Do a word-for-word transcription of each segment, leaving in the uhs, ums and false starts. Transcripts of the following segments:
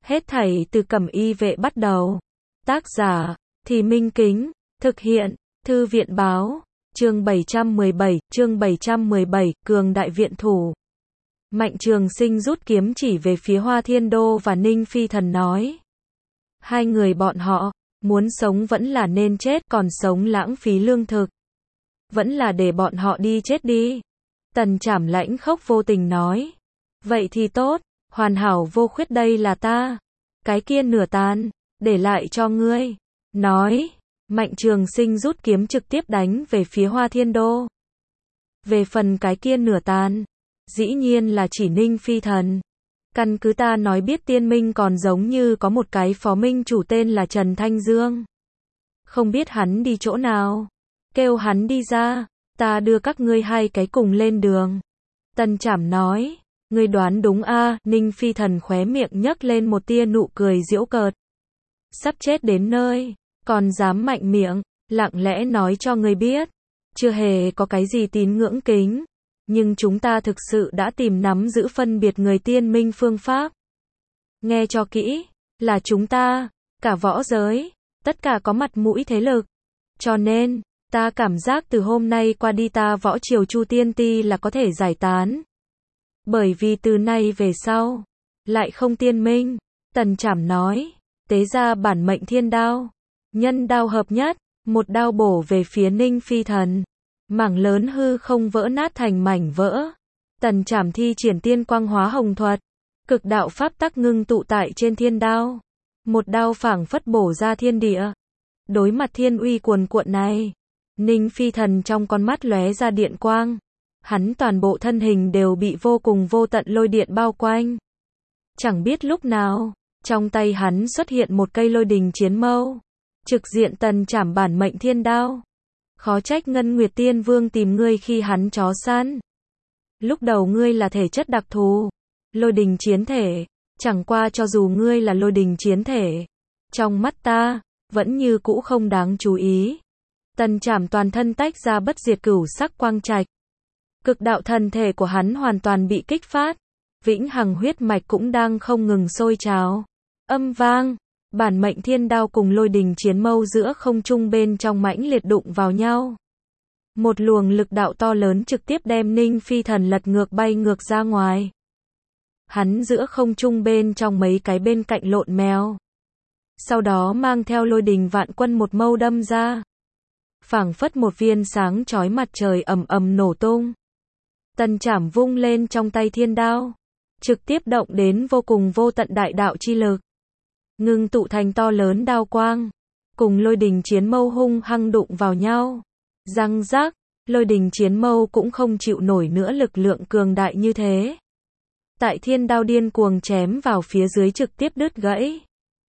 Hết thảy từ Cẩm Y Vệ bắt đầu. Tác giả, Thì Minh Kính, thực hiện, Thư viện Báo, chương bảy trăm mười bảy, chương bảy trăm mười bảy, Cường Đại Viện Thủ. Mạnh Trường Sinh rút kiếm chỉ về phía Hoa Thiên Đô và Ninh Phi Thần nói. Hai người bọn họ, muốn sống vẫn là nên chết, còn sống lãng phí lương thực. Vẫn là để bọn họ đi chết đi. Tần Trảm lãnh khốc vô tình nói. Vậy thì tốt, hoàn hảo vô khuyết đây là ta. Cái kia nửa tàn, để lại cho ngươi. Nói, Mạnh Trường Sinh rút kiếm trực tiếp đánh về phía Hoa Thiên Đô. Về phần cái kia nửa tàn, dĩ nhiên là chỉ Ninh Phi Thần. Căn cứ ta nói biết Tiên Minh còn giống như có một cái phó minh chủ tên là Trần Thanh Dương. Không biết hắn đi chỗ nào. Kêu hắn đi ra, ta đưa các ngươi hai cái cùng lên đường. Tần Trảm nói, ngươi đoán đúng a. Ninh Phi Thần khóe miệng nhấc lên một tia nụ cười giễu cợt. Sắp chết đến nơi, còn dám mạnh miệng, lặng lẽ nói cho ngươi biết. Chưa hề có cái gì tín ngưỡng kính. Nhưng chúng ta thực sự đã tìm nắm giữ phân biệt người Tiên Minh phương pháp. Nghe cho kỹ, là chúng ta, cả võ giới, tất cả có mặt mũi thế lực. Cho nên, ta cảm giác từ hôm nay qua đi ta võ triều Chu Tiên Ti là có thể giải tán. Bởi vì từ nay về sau, lại không Tiên Minh. Tần Trảm nói, tế ra bản mệnh thiên đao. Nhân đao hợp nhất, một đao bổ về phía Ninh Phi Thần. Mảng lớn hư không vỡ nát thành mảnh vỡ. Tần Trảm thi triển tiên quang hóa hồng thuật. Cực đạo pháp tắc ngưng tụ tại trên thiên đao. Một đao phảng phất bổ ra thiên địa. Đối mặt thiên uy cuồn cuộn này, Ninh Phi Thần trong con mắt lóe ra điện quang. Hắn toàn bộ thân hình đều bị vô cùng vô tận lôi điện bao quanh. Chẳng biết lúc nào, trong tay hắn xuất hiện một cây lôi đình chiến mâu. Trực diện Tần Trảm bản mệnh thiên đao. Khó trách Ngân Nguyệt Tiên Vương tìm ngươi khi hắn chó săn. Lúc đầu ngươi là thể chất đặc thù, lôi đình chiến thể, chẳng qua cho dù ngươi là lôi đình chiến thể, trong mắt ta, vẫn như cũ không đáng chú ý. Tần Trảm toàn thân tách ra bất diệt cửu sắc quang trạch. Cực đạo thần thể của hắn hoàn toàn bị kích phát, vĩnh hằng huyết mạch cũng đang không ngừng sôi trào. Âm vang, bản mệnh thiên đao cùng lôi đình chiến mâu giữa không trung bên trong mãnh liệt đụng vào nhau. Một luồng lực đạo to lớn trực tiếp đem Ninh Phi Thần lật ngược bay ngược ra ngoài. Hắn giữa không trung bên trong mấy cái bên cạnh lộn mèo. Sau đó mang theo lôi đình vạn quân một mâu đâm ra. Phảng phất một viên sáng chói mặt trời ầm ầm nổ tung. Tần Trảm vung lên trong tay thiên đao, trực tiếp động đến vô cùng vô tận đại đạo chi lực. Ngưng tụ thành to lớn đao quang, cùng lôi đình chiến mâu hung hăng đụng vào nhau. Răng rác, lôi đình chiến mâu cũng không chịu nổi nữa lực lượng cường đại như thế. Tại thiên đao điên cuồng chém vào phía dưới trực tiếp đứt gãy.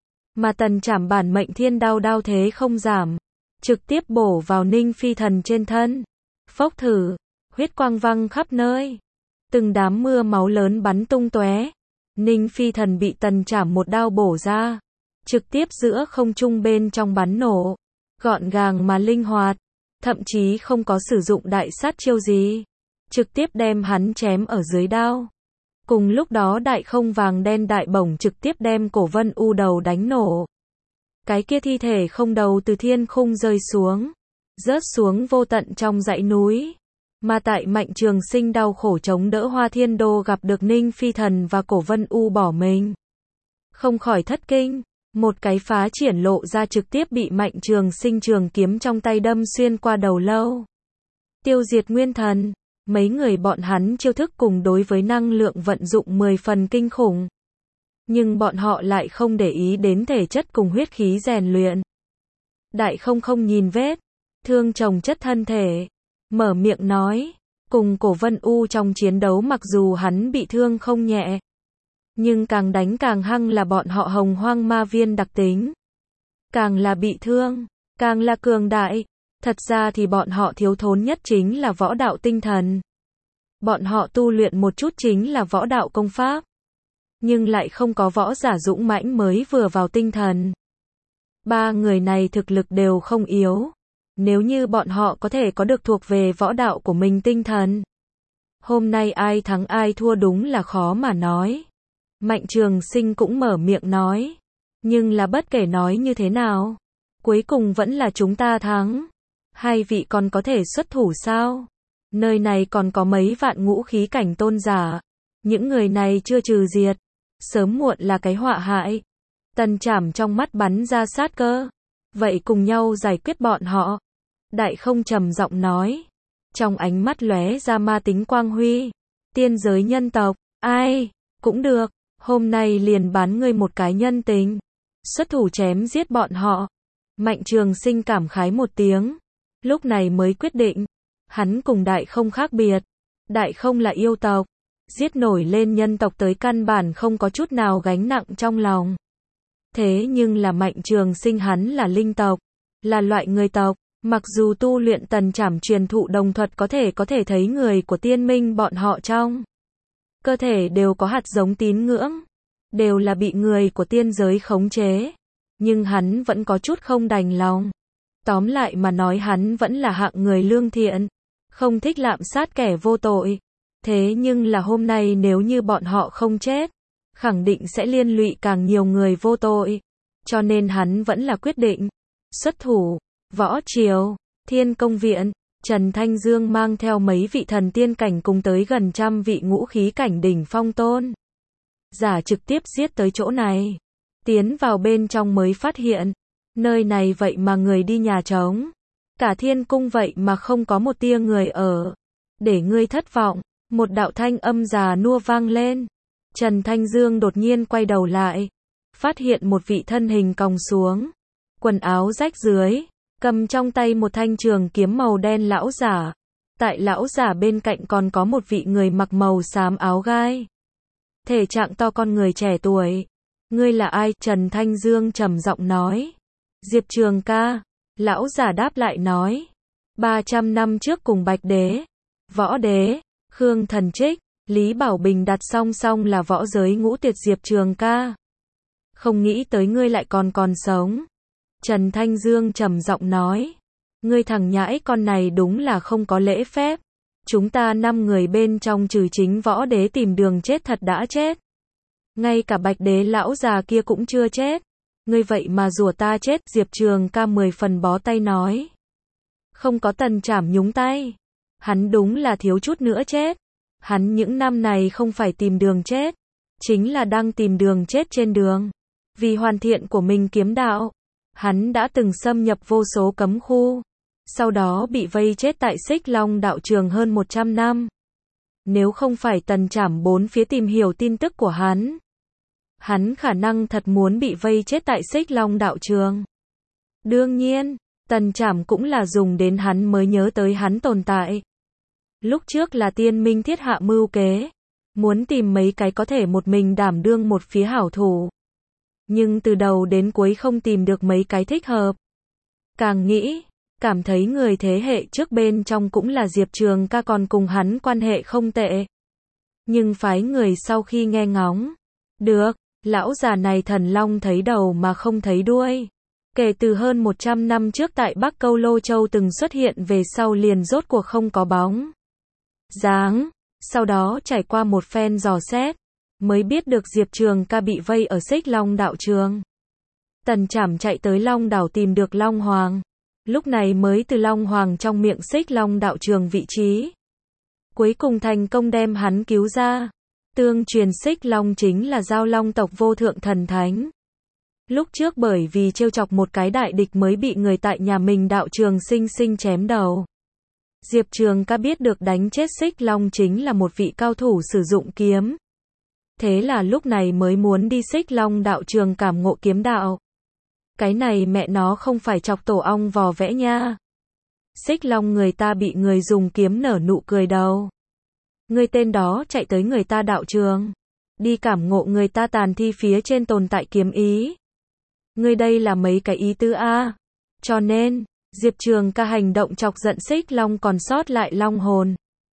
Mà Tần Trảm bản mệnh thiên đao đao thế không giảm, trực tiếp bổ vào Ninh Phi Thần trên thân. Phốc thử, huyết quang văng khắp nơi. Từng đám mưa máu lớn bắn tung tóe. Ninh Phi Thần bị Tần Trảm một đao bổ ra, trực tiếp giữa không trung bên trong bắn nổ, gọn gàng mà linh hoạt, thậm chí không có sử dụng đại sát chiêu gì, trực tiếp đem hắn chém ở dưới đao. Cùng lúc đó đại không vàng đen đại bổng trực tiếp đem Cổ Vân U đầu đánh nổ. Cái kia thi thể không đầu từ thiên khung rơi xuống, rớt xuống vô tận trong dãy núi. Mà tại Mạnh Trường Sinh đau khổ chống đỡ Hoa Thiên Đô gặp được Ninh Phi Thần và Cổ Vân U bỏ mình. Không khỏi thất kinh, một cái phá triển lộ ra trực tiếp bị Mạnh Trường Sinh trường kiếm trong tay đâm xuyên qua đầu lâu. Tiêu diệt nguyên thần, mấy người bọn hắn chiêu thức cùng đối với năng lượng vận dụng mười phần kinh khủng. Nhưng bọn họ lại không để ý đến thể chất cùng huyết khí rèn luyện. Đại không không nhìn vết thương chồng chất thân thể, mở miệng nói, cùng Cổ Vân U trong chiến đấu mặc dù hắn bị thương không nhẹ, nhưng càng đánh càng hăng là bọn họ Hồng Hoang Ma Viên đặc tính. Càng là bị thương, càng là cường đại. Thật ra thì bọn họ thiếu thốn nhất chính là võ đạo tinh thần. Bọn họ tu luyện một chút chính là võ đạo công pháp, nhưng lại không có võ giả dũng mãnh mới vừa vào tinh thần. Ba người này thực lực đều không yếu. Nếu như bọn họ có thể có được thuộc về võ đạo của mình tinh thần, hôm nay ai thắng ai thua đúng là khó mà nói. Mạnh Trường Sinh cũng mở miệng nói. Nhưng là bất kể nói như thế nào, cuối cùng vẫn là chúng ta thắng. Hai vị còn có thể xuất thủ sao? Nơi này còn có mấy vạn ngũ khí cảnh tôn giả. Những người này chưa trừ diệt, sớm muộn là cái họa hại. Tần Trảm trong mắt bắn ra sát cơ. Vậy cùng nhau giải quyết bọn họ. Đại Không trầm giọng nói. Trong ánh mắt lóe ra ma tính quang huy. Tiên giới nhân tộc, ai, cũng được, hôm nay liền bán ngươi một cái nhân tình. Xuất thủ chém giết bọn họ. Mạnh Trường Sinh cảm khái một tiếng. Lúc này mới quyết định. Hắn cùng Đại Không khác biệt. Đại Không là yêu tộc. Giết nổi lên nhân tộc tới căn bản không có chút nào gánh nặng trong lòng. Thế nhưng là Mạnh Trường Sinh hắn là linh tộc. Là loại người tộc. Mặc dù tu luyện Tần Trảm truyền thụ đồng thuật có thể có thể thấy người của tiên minh bọn họ trong cơ thể đều có hạt giống tín ngưỡng. Đều là bị người của tiên giới khống chế. Nhưng hắn vẫn có chút không đành lòng. Tóm lại mà nói hắn vẫn là hạng người lương thiện. Không thích lạm sát kẻ vô tội. Thế nhưng là hôm nay nếu như bọn họ không chết, khẳng định sẽ liên lụy càng nhiều người vô tội. Cho nên hắn vẫn là quyết định xuất thủ. Võ Triều, Thiên Công Viện, Trần Thanh Dương mang theo mấy vị thần tiên cảnh cùng tới gần trăm vị ngũ khí cảnh đỉnh phong tôn giả trực tiếp giết tới chỗ này. Tiến vào bên trong mới phát hiện, nơi này vậy mà người đi nhà trống. Cả thiên cung vậy mà không có một tia người ở. Để ngươi thất vọng, một đạo thanh âm già nua vang lên. Trần Thanh Dương đột nhiên quay đầu lại, phát hiện một vị thân hình còng xuống, quần áo rách rưới, cầm trong tay một thanh trường kiếm màu đen lão giả. Tại lão giả bên cạnh còn có một vị người mặc màu xám áo gai. Thể trạng to con người trẻ tuổi. Ngươi là ai? Trần Thanh Dương trầm giọng nói. Diệp Trường ca. Lão giả đáp lại nói. ba trăm năm trước cùng Bạch Đế, Võ Đế, Khương Thần Trích, Lý Bảo Bình đặt song song là võ giới ngũ tuyệt Diệp Trường ca. Không nghĩ tới ngươi lại còn còn sống. Trần Thanh Dương trầm giọng nói. Ngươi thằng nhãi con này đúng là không có lễ phép. Chúng ta năm người bên trong trừ chính Võ Đế tìm đường chết thật đã chết. Ngay cả Bạch Đế lão già kia cũng chưa chết. Ngươi vậy mà rủa ta chết. Diệp Trường ca mười phần bó tay nói. Không có Tần Trảm nhúng tay. Hắn đúng là thiếu chút nữa chết. Hắn những năm này không phải tìm đường chết, chính là đang tìm đường chết trên đường. Vì hoàn thiện của mình kiếm đạo, hắn đã từng xâm nhập vô số cấm khu. Sau đó bị vây chết tại Xích Long đạo trường hơn một trăm năm. Nếu không phải Tần Trảm bốn phía tìm hiểu tin tức của hắn, hắn khả năng thật muốn bị vây chết tại Xích Long đạo trường. Đương nhiên, Tần Trảm cũng là dùng đến hắn mới nhớ tới hắn tồn tại. Lúc trước là tiên minh thiết hạ mưu kế, muốn tìm mấy cái có thể một mình đảm đương một phía hảo thủ. Nhưng từ đầu đến cuối không tìm được mấy cái thích hợp. Càng nghĩ, cảm thấy người thế hệ trước bên trong cũng là Diệp Trường ca còn cùng hắn quan hệ không tệ. Nhưng phái người sau khi nghe ngóng, được, lão già này thần long thấy đầu mà không thấy đuôi. Kể từ hơn một trăm năm trước tại Bắc Câu Lô Châu từng xuất hiện về sau liền rốt cuộc không có bóng dáng. Sau đó trải qua một phen dò xét, mới biết được Diệp Trường ca bị vây ở Xích Long đạo trường. Tần Trảm chạy tới Long đảo tìm được Long Hoàng. Lúc này mới từ Long Hoàng trong miệng Xích Long đạo trường vị trí. Cuối cùng thành công đem hắn cứu ra. Tương truyền Xích Long chính là giao long tộc vô thượng thần thánh. Lúc trước bởi vì trêu chọc một cái đại địch mới bị người tại nhà mình đạo trường sinh sinh chém đầu. Diệp Trường ca biết được đánh chết Xích Long chính là một vị cao thủ sử dụng kiếm. Thế là lúc này mới muốn đi Xích Long đạo trường cảm ngộ kiếm đạo. Cái này mẹ nó không phải chọc tổ ong vò vẽ nha. Xích Long người ta bị người dùng kiếm nở nụ cười đầu. Người tên đó chạy tới người ta đạo trường, đi cảm ngộ người ta tàn thi phía trên tồn tại kiếm ý. Người đây là mấy cái ý tứ a. Cho nên, Diệp Trường ca hành động chọc giận Xích Long còn sót lại long hồn.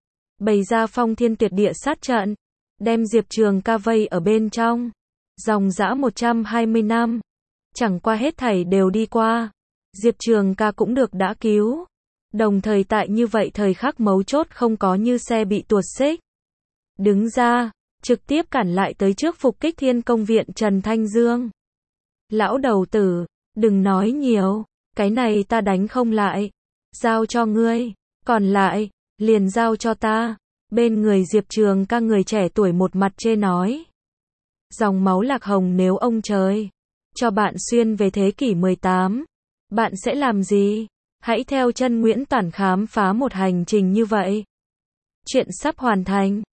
Bày ra phong thiên tuyệt địa sát trận, đem Diệp Trường ca vây ở bên trong. Dòng dã một trăm hai mươi năm. Chẳng qua hết thảy đều đi qua. Diệp Trường ca cũng được đã cứu. Đồng thời tại như vậy thời khắc mấu chốt không có như xe bị tuột xích. Đứng ra, trực tiếp cản lại tới trước Phục Kích Thiên Công viện Trần Thanh Dương. Lão đầu tử, đừng nói nhiều, cái này ta đánh không lại, giao cho ngươi, còn lại, liền giao cho ta. Bên người Diệp Trường Ca người trẻ tuổi một mặt chê nói. Dòng máu Lạc Hồng nếu ông trời cho bạn xuyên về thế kỷ mười tám, bạn sẽ làm gì? Hãy theo chân Nguyễn Toản khám phá một hành trình như vậy. Chuyện sắp hoàn thành.